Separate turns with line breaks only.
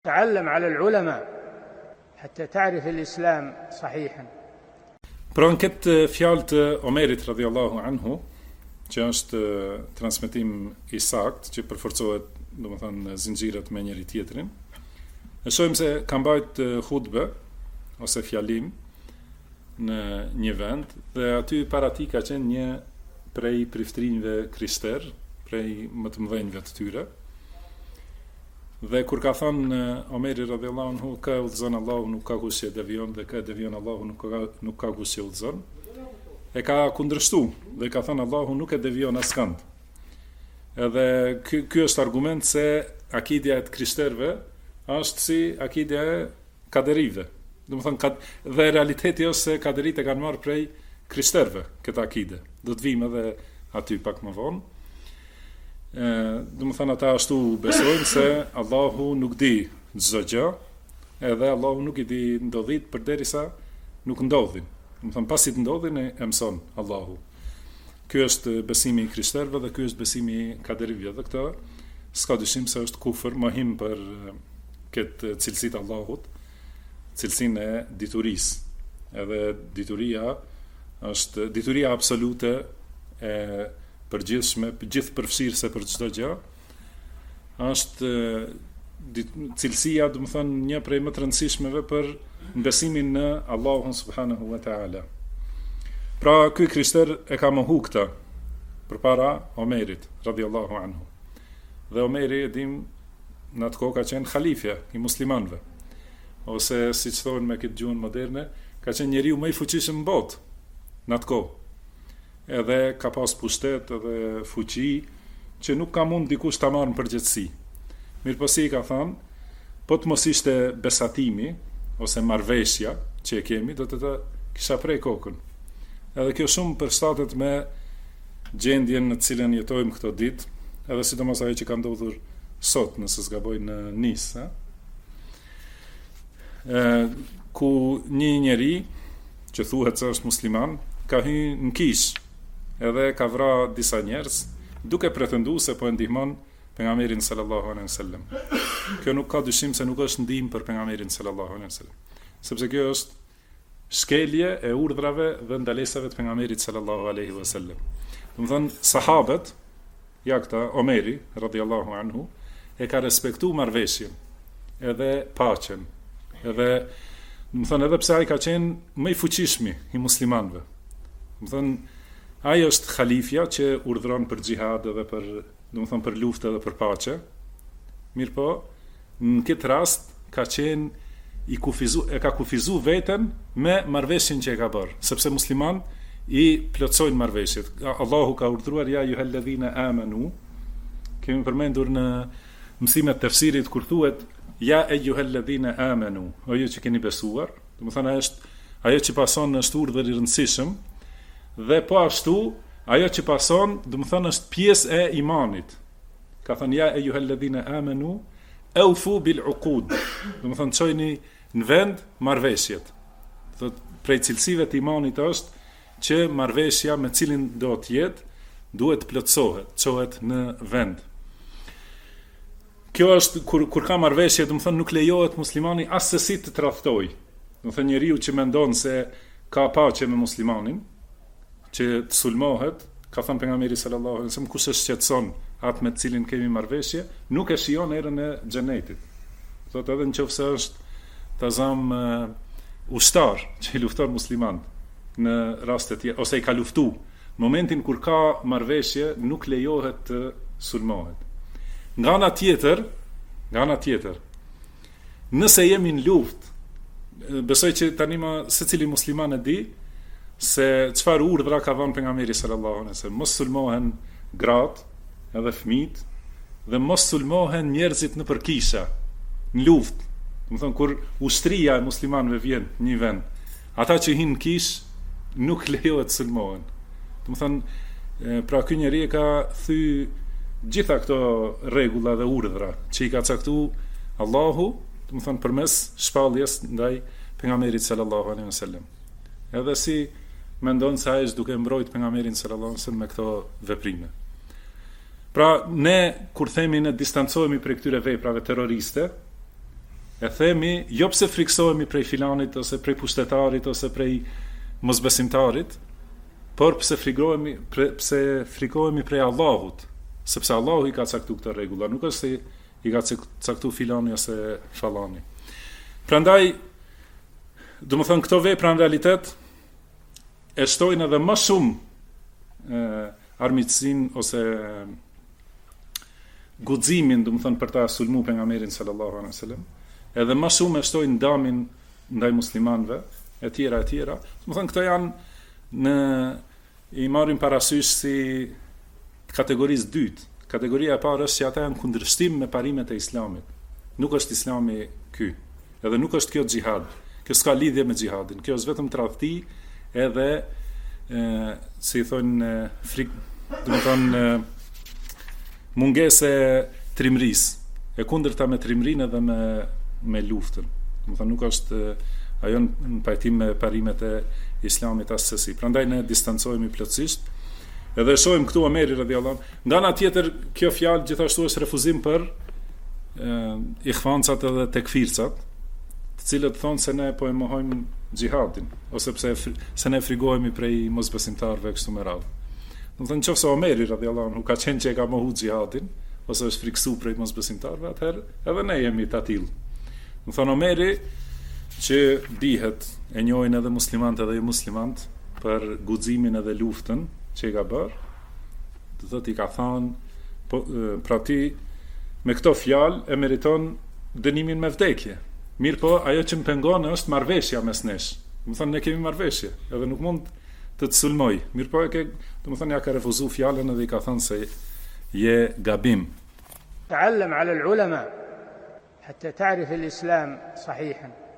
تعلم على العلماء حتى تعرف الإسلام صحيحا.
Pra në këtë fjalë të Omerit radhiyallahu anhu, që është transmetim i saktë që përforcohet, domethënë zinxhiret me njëri tjetrin, e shohim se ka mbajt hutbe ose fjalim në një vend dhe aty para tij ka qenë një prej priftrinjve krister, prej më të mëdhenjve të tyre. Dhe kur ka thënë Omeri radhiyallahu anhu, ka udhëzon Allahu, nuk ka kush që devion, dhe ka devion Allahu, nuk ka kush që udhëzon, e ka kundërshtu dhe ka thënë Allahu nuk e devion askënd. Edhe ky është argument se akidja e kristerëve është si akidja e kaderive. Domethënë dhe realiteti është se kaderit e kanë marrë prej kristerëve këtë akide. Do të vijmë edhe aty pak më vonë. Domethënë ata ashtu besojnë se Allahu nuk di çdo gjë, edhe Allahu nuk I di ndodhit përderisa nuk ndodhin. Domethënë pasi të ndodhin e mëson Allahu. Ky është besimi I kristerëve dhe ky është besimi I kaderive, dhe këtë s'ka dyshim se është kufër, mohim për këtë cilësi të Allahut, cilësinë e diturisë. Edhe dituria absolute e përgjithshme, gjithëpërfshirëse për çdo gjë, është cilësia, domethënë, një prej më të rëndësishmeve për besimin në Allahun subhanahu wa taala. Pra ky krister e ka mohu këtë përpara Omerit radhiyallahu anhu. Dhe Omeri e dim në atë kohë ka qenë halifja I muslimanëve, ose siç thonë me këtë gjuhën moderne, ka qenë njeriu më I fuqishëm në botë në atë kohë. Edhe ka pas pushtet edhe fuqi që nuk ka mund dikush ta marrë në përgjithësi. Mirëposi ka thënë, po të mos ishte besatimi ose marrveshja që e kemi, do të kisha prej kokën. Edhe kjo shumë përshtatet me gjendjen në të cilën jetojmë këto ditë, edhe sidomos ajo që ka ndodhur sot, nëse s'gaboj në Nice, ku një njeri që thuhet se është musliman ka hyrë në kish, edhe ka vra disa njerëz duke pretenduar se po e ndihmon pejgamberin sallallahu alaihi wasallam. Kjo nuk ka dyshim se nuk është ndihmë për pejgamberin sallallahu alaihi wasallam, sepse kjo është shkelje e urdhrave dhe ndalesave të pejgamberit sallallahu alaihi wasallam. Domethënë sahabët, ja këta Omeri radhiyallahu anhu e ka respektuar marrveshjen, edhe paqen, edhe domethënë edhe pse ai ka qenë më I fuqishmi I muslimanëve. Domethënë ai është halifja që urdhron për xhihad edhe për, domethënë për luftë edhe për paqe. Mirpo, në këtë rast ka qenë e ka kufizu veten me marrveshjen që e ka bërë, sepse musliman I plotsojnë marrveshjet. Allahu ka urdhëruar ja ayyuhalladhina amanu. Kemi përmendur në mësimet të tefsirit kur thuhet ja ayyuhalladhina amanu, o ju që keni besuar, domethënë ajo që pason është urdhër I rëndësishëm. Dhe po ashtu, ajo që pason, domethënë është pjesë e imanit. Ka thënë ja ayyuhalladhina amanu, awfu bil uqud. Domethënë çojini në vend marrveshjet. Thotë prej cilësive të imanit është që marrveshja me cilin do të jetë duhet plotësohet, çohet në vend. Kjo është kur ka marrveshje, domethënë nuk lejohet muslimani as sesi të tradhtojë. Domethënë njeriu që mendon se ka paqe me muslimanin, që të sulmohet, ka thënë pejgamberi sallallahu alaihi wasallam, kush e shqetëson atë me të cilin kemi marrveshje, nuk e shijon erën e xhenetit. Thotë edhe nëse është tazam ushtar që I lufton musliman në raste të tjera, ose I ka luftu, momentin kur ka marrveshje nuk lejohet të sulmohet. Nga ana tjetër, nëse jemi në luftë, besoj që tani secili musliman e di se çfarë urdhra ka dhënë pejgamberi sallallahu alaihi wasallam, mos sulmohen gratë edhe fëmijët dhe mos sulmohen njerëzit nëpër kisha në luftë. Domethënë kur ushtria e muslimanëve vjen në një vend, ata që hinë në kish nuk lejohet të sulmohen. Domethënë pra ky njeri e ka thyr gjitha këto rregulla dhe urdhra që I ka caktuar Allahu, domethënë përmes shpalljes ndaj pejgamberit sallallahu alaihi wasallam. Edhe si mendon se ai është duke mbrojt pejgamberin sallallahu alaihi wasallam me këto veprime. Pra ne kur themi ne distancohemi prej këtyre veprave terroriste, e themi jo pse friksohemi prej filanit ose prej pushtetarit ose prej mosbesimtarit, por pse frikohemi prej Allahut, sepse Allahu i ka caktuar këtë rregulla, nuk është se i ka caktuar filani ose fallani. Prandaj, domethënë këto vepra në realitet e shtojnë edhe më shumë armiqsinë ose guximin, domethënë për ta sulmuar pejgamberin sallallahu alaihi wasallam, edhe më shumë e shtojnë ndamin ndaj muslimanëve, e tjera. Domethënë këto janë i marrim parasysh si kategorisë dytë. Kategoria e parë është që ata janë kundërshtim me parimet e Islamit. Nuk është Islami ky. Edhe nuk është kjo xhihad. Kjo s'ka lidhje me xhihadin. Kjo është vetëm tradhti edhe si thonë domethënë mungesë trimërisë. E kundërta me trimërinë edhe me luftën. Domethënë nuk është ajo në pajtim me parimet e Islamit as sesi. Prandaj ne distancohemi plotësisht. Edhe shohim këtu Omeri radhiyallahu anhu. Nga ana tjetër, kjo fjalë gjithashtu është refuzim për ikhvancat edhe tekfircat, të cilët thonë se ne po e mohojmë xhihadin, ose se ne frigohemi prej mosbesimtarëve kështu me radhë. Domethënë nëse Omeri radhiyallahu anhu ka qenë që e ka mohu xhihadin, ose është friksu prej mosbesimtarëve, atëherë edhe ne jemi të tillë. Domethënë Omeri që dihet e njohin edhe muslimanët edhe jo muslimanët për guximin edhe luftën që i ka bërë, do thotë i ka thënë pra ti me këto fjalë e meriton dënimin me vdekje. Mirë po, ajo që më pengon është marrveshja mes nesh. Domethënë ne kemi marrveshje, edhe nuk mund të sulmoj. Mirë po, domethënë ja ka refuzuar fjalën edhe i ka thënë se je gabim.
تعلم على العلماء حتى تعرف الإسلام صحيحا